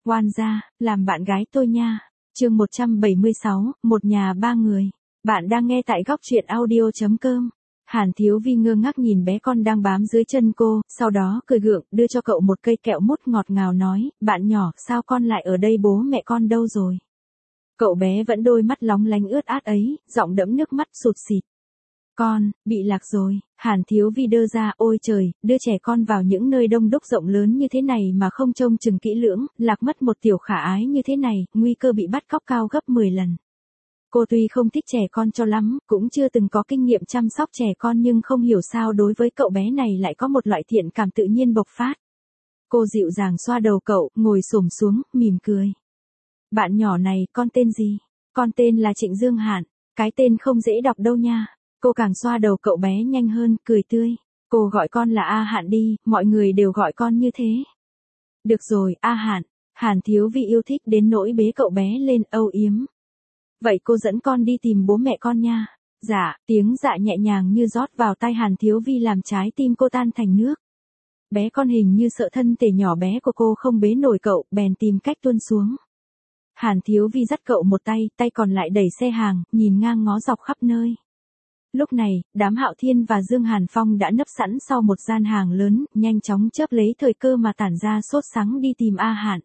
Oan gia, làm bạn gái tôi nha. Chương 176, một nhà ba người. Bạn đang nghe tại góc truyện audio.com. Hàn Thiếu Vi ngơ ngác nhìn bé con đang bám dưới chân cô, sau đó cười gượng, đưa cho cậu một cây kẹo mút ngọt ngào nói, bạn nhỏ, sao con lại ở đây, bố mẹ con đâu rồi? Cậu bé vẫn đôi mắt lóng lánh ướt át ấy, giọng đẫm nước mắt sụt sịt. Con, bị lạc rồi. Hàn Thiếu Vi đơ ra, ôi trời, đưa trẻ con vào những nơi đông đúc rộng lớn như thế này mà không trông chừng kỹ lưỡng, lạc mất một tiểu khả ái như thế này, nguy cơ bị bắt cóc cao gấp 10 lần. Cô tuy không thích trẻ con cho lắm, cũng chưa từng có kinh nghiệm chăm sóc trẻ con, nhưng không hiểu sao đối với cậu bé này lại có một loại thiện cảm tự nhiên bộc phát. Cô dịu dàng xoa đầu cậu, ngồi xổm xuống, mỉm cười. Bạn nhỏ này, con tên gì? Con tên là Trịnh Dương Hạn. Cái tên không dễ đọc đâu nha. Cô càng xoa đầu cậu bé nhanh hơn, cười tươi. Cô gọi con là A Hạn đi, mọi người đều gọi con như thế. Được rồi, A Hạn. Hàn Thiếu Vi yêu thích đến nỗi bế cậu bé lên, âu yếm. Vậy cô dẫn con đi tìm bố mẹ con nha. Dạ, tiếng dạ nhẹ nhàng như rót vào tai Hàn Thiếu Vi làm trái tim cô tan thành nước. Bé con hình như sợ thân thể nhỏ bé của cô không bế nổi cậu, bèn tìm cách tuôn xuống. Hàn Thiếu Vi dắt cậu một tay, tay còn lại đẩy xe hàng, nhìn ngang ngó dọc khắp nơi. Lúc này, đám Hạo Thiên và Dương Hàn Phong đã nấp sẵn sau một gian hàng lớn, nhanh chóng chớp lấy thời cơ mà tản ra sốt sắng đi tìm A Hạn.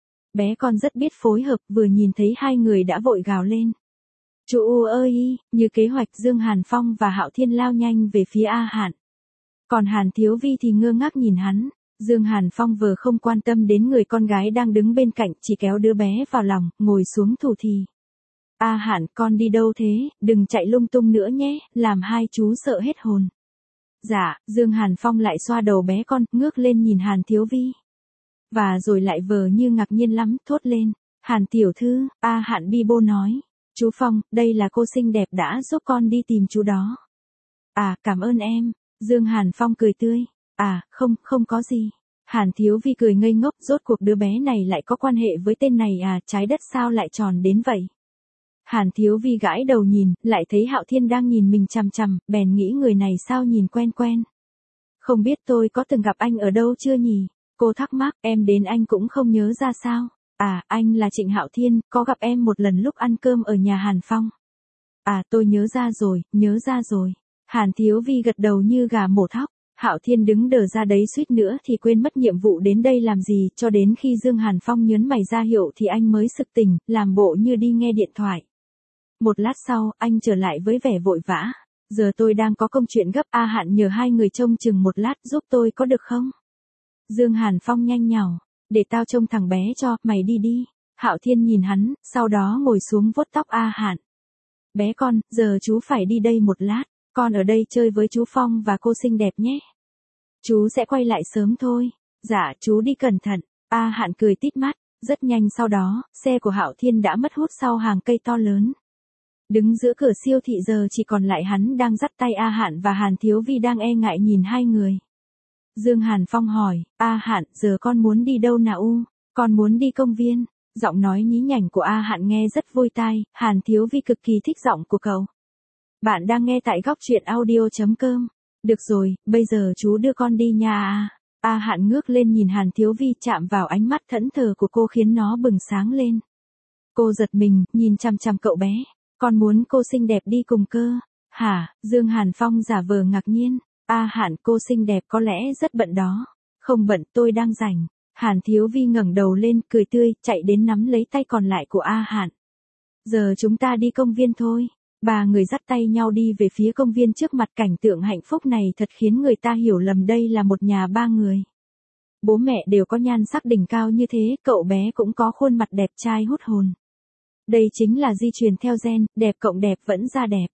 Bé con rất biết phối hợp, vừa nhìn thấy hai người đã vội gào lên. Chú U ơi, như kế hoạch Dương Hàn Phong và Hạo Thiên lao nhanh về phía A Hạn. Còn Hàn Thiếu Vi thì ngơ ngác nhìn hắn. Dương Hàn Phong vừa không quan tâm đến người con gái đang đứng bên cạnh, chỉ kéo đứa bé vào lòng, ngồi xuống thủ thì. A Hạn, con đi đâu thế, đừng chạy lung tung nữa nhé, làm hai chú sợ hết hồn. Dạ, Dương Hàn Phong lại xoa đầu bé con, ngước lên nhìn Hàn Thiếu Vi. Và rồi lại vờ như ngạc nhiên lắm, thốt lên. Hàn tiểu thư, A Hạn bi bô nói. Chú Phong, đây là cô xinh đẹp đã giúp con đi tìm chú đó. À, cảm ơn em. Dương Hàn Phong cười tươi. À, không có gì. Hàn Thiếu Vi cười ngây ngốc, rốt cuộc đứa bé này lại có quan hệ với tên này à, trái đất sao lại tròn đến vậy. Hàn Thiếu Vi gãi đầu nhìn, lại thấy Hạo Thiên đang nhìn mình chằm chằm, bèn nghĩ người này sao nhìn quen quen. Không biết tôi có từng gặp anh ở đâu chưa nhỉ? Cô thắc mắc, em đến anh cũng không nhớ ra sao? À, anh là Trịnh Hạo Thiên, có gặp em một lần lúc ăn cơm ở nhà Hàn Phong. À, tôi nhớ ra rồi. Hàn Thiếu Vi gật đầu như gà mổ thóc. Hạo Thiên đứng đờ ra đấy, suýt nữa thì quên mất nhiệm vụ đến đây làm gì, cho đến khi Dương Hàn Phong nhớn mày ra hiệu thì anh mới sực tỉnh, làm bộ như đi nghe điện thoại. Một lát sau, anh trở lại với vẻ vội vã. Giờ tôi đang có công chuyện gấp, A Hạn nhờ hai người trông chừng một lát giúp tôi có được không? Dương Hàn Phong nhanh nhảu. Để tao trông thằng bé cho, mày đi đi. Hạo Thiên nhìn hắn, sau đó ngồi xuống vuốt tóc A Hạn. Bé con, giờ chú phải đi đây một lát. Con ở đây chơi với chú Phong và cô xinh đẹp nhé. Chú sẽ quay lại sớm thôi. Dạ, chú đi cẩn thận. A Hạn cười tít mắt. Rất nhanh sau đó, xe của Hạo Thiên đã mất hút sau hàng cây to lớn. Đứng giữa cửa siêu thị giờ chỉ còn lại hắn đang dắt tay A Hạn và Hàn Thiếu Vi đang e ngại nhìn hai người. Dương Hàn Phong hỏi, A Hạn, giờ con muốn đi đâu nào? Con muốn đi công viên. Giọng nói nhí nhảnh của A Hạn nghe rất vui tai, Hàn Thiếu Vi cực kỳ thích giọng của cậu. Bạn đang nghe tại góc truyện audio.com. Được rồi, bây giờ chú đưa con đi nha. A Hạn ngước lên nhìn Hàn Thiếu Vi, chạm vào ánh mắt thẫn thờ của cô khiến nó bừng sáng lên. Cô giật mình, nhìn chằm chằm cậu bé. Con muốn cô xinh đẹp đi cùng cơ. Hả? Dương Hàn Phong giả vờ ngạc nhiên. A Hạn, cô xinh đẹp có lẽ rất bận đó. Không bận, tôi đang rảnh. Hàn Thiếu Vi ngẩng đầu lên, cười tươi, chạy đến nắm lấy tay còn lại của A Hạn. Giờ chúng ta đi công viên thôi. Ba người dắt tay nhau đi về phía công viên, trước mặt cảnh tượng hạnh phúc này thật khiến người ta hiểu lầm đây là một nhà ba người. Bố mẹ đều có nhan sắc đỉnh cao như thế, cậu bé cũng có khuôn mặt đẹp trai hút hồn. Đây chính là di truyền theo gen, đẹp cộng đẹp vẫn ra đẹp.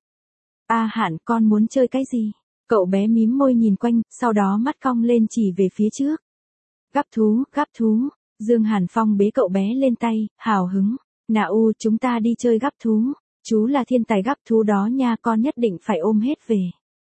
A Hạn, con muốn chơi cái gì? Cậu bé mím môi nhìn quanh, sau đó mắt cong lên chỉ về phía trước. Gắp thú. Dương Hàn Phong bế cậu bé lên tay, hào hứng. Nào, chúng ta đi chơi gắp thú. Chú là thiên tài gắp thú đó nha, con nhất định phải ôm hết về.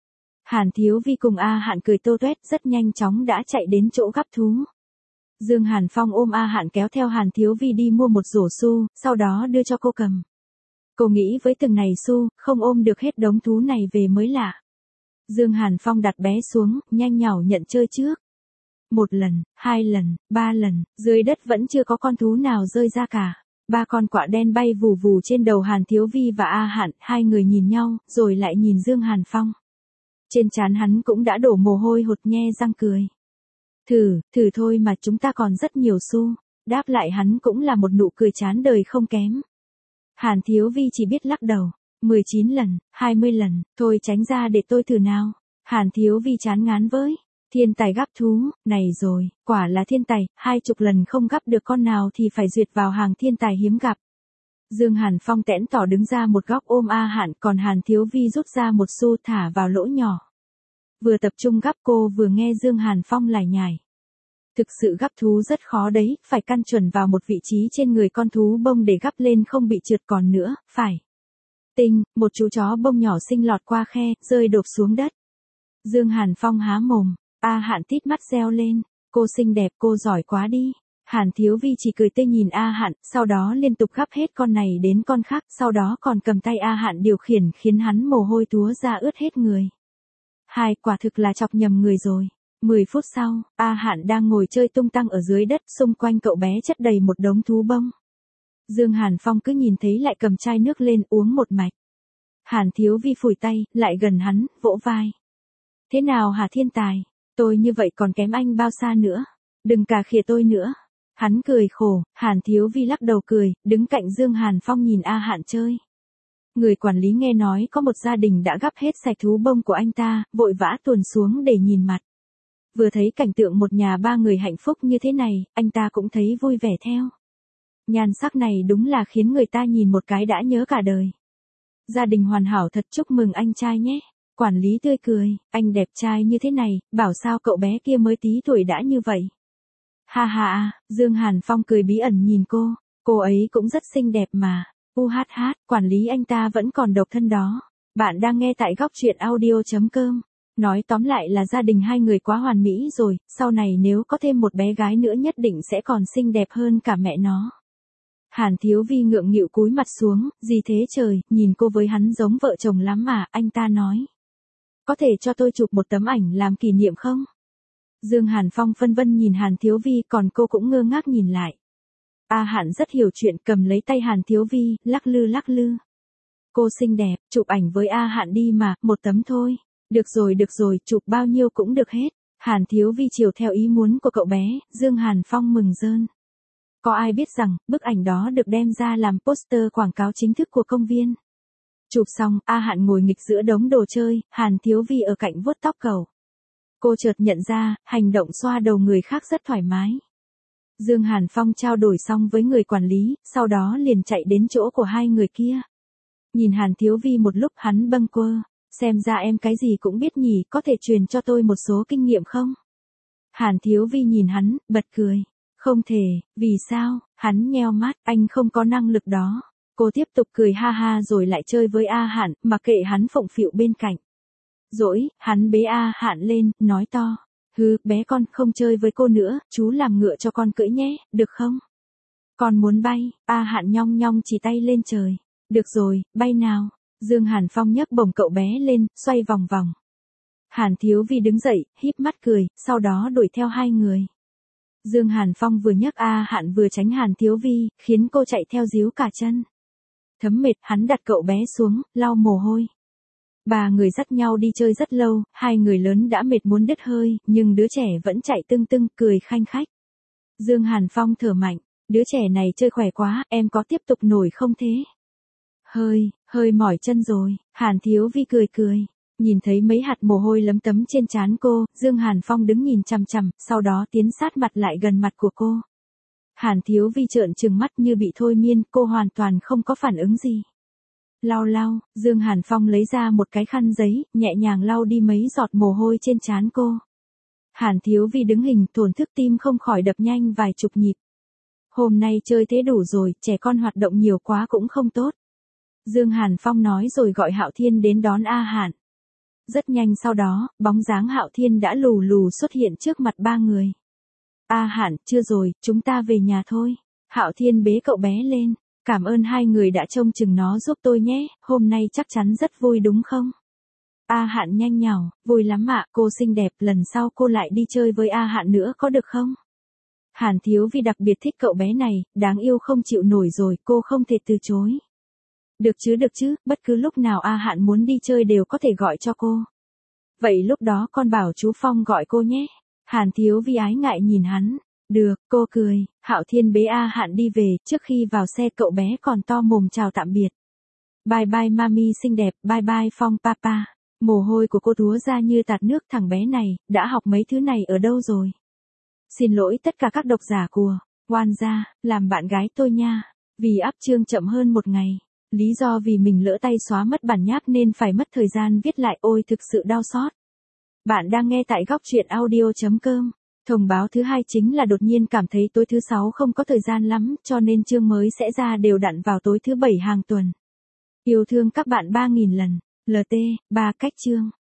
Hàn Thiếu Vi cùng A Hạn cười tô toét, rất nhanh chóng đã chạy đến chỗ gắp thú. Dương Hàn Phong ôm A Hạn kéo theo Hàn Thiếu Vi đi mua một rổ xu, sau đó đưa cho cô cầm. Cô nghĩ với từng này xu, không ôm được hết đống thú này về mới lạ. Dương Hàn Phong đặt bé xuống, nhanh nhảu nhận chơi trước. một lần, hai lần, ba lần, dưới đất vẫn chưa có con thú nào rơi ra cả. Ba con quạ đen bay vù vù trên đầu Hàn Thiếu Vi và A Hạn, hai người nhìn nhau, rồi lại nhìn Dương Hàn Phong. Trên trán hắn cũng đã đổ mồ hôi hột, nhe răng cười. Thử thôi mà, chúng ta còn rất nhiều xu. Đáp lại hắn cũng là một nụ cười chán đời không kém. Hàn Thiếu Vi chỉ biết lắc đầu. 19 lần, 20 lần, thôi tránh ra để tôi thử nào. Hàn Thiếu Vi chán ngán với. Thiên tài gắp thú, này rồi, quả là thiên tài, 20 lần không gắp được con nào thì phải duyệt vào hàng thiên tài hiếm gặp. Dương Hàn Phong tẽn tỏ đứng ra một góc ôm A Hạn, còn Hàn Thiếu Vi rút ra một xu thả vào lỗ nhỏ. Vừa tập trung gắp cô vừa nghe Dương Hàn Phong lải nhải. Thực sự gắp thú rất khó đấy, phải căn chuẩn vào một vị trí trên người con thú bông để gắp lên không bị trượt, còn nữa, phải. Tinh, một chú chó bông nhỏ xinh lọt qua khe, rơi đột xuống đất. Dương Hàn Phong há mồm, A Hạn tít mắt reo lên, cô xinh đẹp, cô giỏi quá đi. Hàn Thiếu Vi chỉ cười tươi nhìn A Hạn, sau đó liên tục gắp hết con này đến con khác, sau đó còn cầm tay A Hạn điều khiển khiến hắn mồ hôi túa ra ướt hết người. Quả thực là chọc nhầm người rồi. 10 phút sau, A Hạn đang ngồi chơi tung tăng ở dưới đất, xung quanh cậu bé chất đầy một đống thú bông. Dương Hàn Phong cứ nhìn thấy lại cầm chai nước lên uống một mạch. Hàn Thiếu Vi phủi tay, lại gần hắn, vỗ vai. Thế nào hả thiên tài? Tôi như vậy còn kém anh bao xa nữa? Đừng cà khịa tôi nữa. Hắn cười khổ, Hàn Thiếu Vi lắc đầu cười, đứng cạnh Dương Hàn Phong nhìn A Hạn chơi. Người quản lý nghe nói có một gia đình đã gắp hết sạch thú bông của anh ta, vội vã tuồn xuống để nhìn mặt. Vừa thấy cảnh tượng một nhà ba người hạnh phúc như thế này, anh ta cũng thấy vui vẻ theo. Nhan sắc này đúng là khiến người ta nhìn một cái đã nhớ cả đời. Gia đình hoàn hảo thật, chúc mừng anh trai nhé. Quản lý tươi cười, anh đẹp trai như thế này, bảo sao cậu bé kia mới tí tuổi đã như vậy. Ha ha, Dương Hàn Phong cười bí ẩn nhìn cô ấy cũng rất xinh đẹp mà. Quản lý anh ta vẫn còn độc thân đó. Bạn đang nghe tại góc truyện audio.com. Nói tóm lại là gia đình hai người quá hoàn mỹ rồi, sau này nếu có thêm một bé gái nữa nhất định sẽ còn xinh đẹp hơn cả mẹ nó. Hàn Thiếu Vi ngượng nghịu cúi mặt xuống, gì thế trời, nhìn cô với hắn giống vợ chồng lắm mà, anh ta nói. Có thể cho tôi chụp một tấm ảnh làm kỷ niệm không? Dương Hàn Phong phân vân nhìn Hàn Thiếu Vi, còn cô cũng ngơ ngác nhìn lại. A Hạn rất hiểu chuyện, cầm lấy tay Hàn Thiếu Vi, lắc lư. Cô xinh đẹp, chụp ảnh với A Hạn đi mà, một tấm thôi. Được rồi, chụp bao nhiêu cũng được hết. Hàn Thiếu Vi chiều theo ý muốn của cậu bé, Dương Hàn Phong mừng rơn. Có ai biết rằng, bức ảnh đó được đem ra làm poster quảng cáo chính thức của công viên. Chụp xong, A Hạn ngồi nghịch giữa đống đồ chơi, Hàn Thiếu Vi ở cạnh vuốt tóc cậu. Cô chợt nhận ra, hành động xoa đầu người khác rất thoải mái. Dương Hàn Phong trao đổi xong với người quản lý, sau đó liền chạy đến chỗ của hai người kia. Nhìn Hàn Thiếu Vi một lúc, hắn bâng quơ. Xem ra em cái gì cũng biết nhỉ, có thể truyền cho tôi một số kinh nghiệm không? Hàn Thiếu Vi nhìn hắn, bật cười. Không thể, vì sao? Hắn nheo mắt, anh không có năng lực đó. Cô tiếp tục cười ha ha rồi lại chơi với A Hạn, mặc kệ hắn phụng phịu bên cạnh. Dỗi, hắn bế A Hạn lên, nói to. Bé con, không chơi với cô nữa, chú làm ngựa cho con cưỡi nhé, được không? Con muốn bay, A Hạn nhong nhong chỉ tay lên trời. Được rồi, bay nào. Dương Hàn Phong nhấc bổng cậu bé lên, xoay vòng vòng. Hàn Thiếu Vi đứng dậy, híp mắt cười, sau đó đuổi theo hai người. Dương Hàn Phong vừa nhấc A Hạn vừa tránh Hàn Thiếu Vi, khiến cô chạy theo díu cả chân. Thấm mệt, hắn đặt cậu bé xuống, lau mồ hôi. Ba người dắt nhau đi chơi rất lâu, hai người lớn đã mệt muốn đứt hơi, nhưng đứa trẻ vẫn chạy tưng tưng, cười khanh khách. Dương Hàn Phong thở mạnh, đứa trẻ này chơi khỏe quá, em có tiếp tục nổi không thế? Hơi mỏi chân rồi, Hàn Thiếu Vi cười. Nhìn thấy mấy hạt mồ hôi lấm tấm trên trán cô, Dương Hàn Phong đứng nhìn chằm chằm, sau đó tiến sát mặt lại gần mặt của cô. Hàn Thiếu Vi trợn trừng mắt như bị thôi miên, cô hoàn toàn không có phản ứng gì. Lau, Dương Hàn Phong lấy ra một cái khăn giấy, nhẹ nhàng lau đi mấy giọt mồ hôi trên trán cô. Hàn Thiếu Vi đứng hình, thổn thức, tim không khỏi đập nhanh vài chục nhịp. Hôm nay chơi thế đủ rồi, trẻ con hoạt động nhiều quá cũng không tốt. Dương Hàn Phong nói rồi gọi Hạo Thiên đến đón A Hạn. Rất nhanh sau đó, bóng dáng Hạo Thiên đã lù lù xuất hiện trước mặt ba người. A Hạn, chưa rồi, chúng ta về nhà thôi. Hạo Thiên bế cậu bé lên. Cảm ơn hai người đã trông chừng nó giúp tôi nhé, hôm nay chắc chắn rất vui đúng không? A Hạn nhanh nhảu, vui lắm ạ, cô xinh đẹp, lần sau cô lại đi chơi với A Hạn nữa có được không? Hàn Thiếu Vi đặc biệt thích cậu bé này, đáng yêu không chịu nổi rồi, cô không thể từ chối. Được chứ, bất cứ lúc nào A Hạn muốn đi chơi đều có thể gọi cho cô. Vậy lúc đó con bảo chú Phong gọi cô nhé. Hàn Thiếu Vi ái ngại nhìn hắn. Được, cô cười. Hạo Thiên bế A Hạn đi về, trước khi vào xe cậu bé còn to mồm chào tạm biệt. Bye bye mami xinh đẹp, bye bye Phong papa. Mồ hôi của cô túa ra như tạt nước, thằng bé này, đã học mấy thứ này ở đâu rồi? Xin lỗi tất cả các độc giả của Oan gia, làm bạn gái tôi nha. Vì up chương chậm hơn một ngày. Lý do vì mình lỡ tay xóa mất bản nháp nên phải mất thời gian viết lại, ôi thực sự đau xót. Bạn đang nghe tại góc truyện audio.com. Thông báo thứ hai chính là đột nhiên cảm thấy tối thứ sáu không có thời gian lắm, cho nên chương mới sẽ ra đều đặn vào tối thứ bảy hàng tuần. Yêu thương các bạn 3.000 lần. LT, 3 cách chương.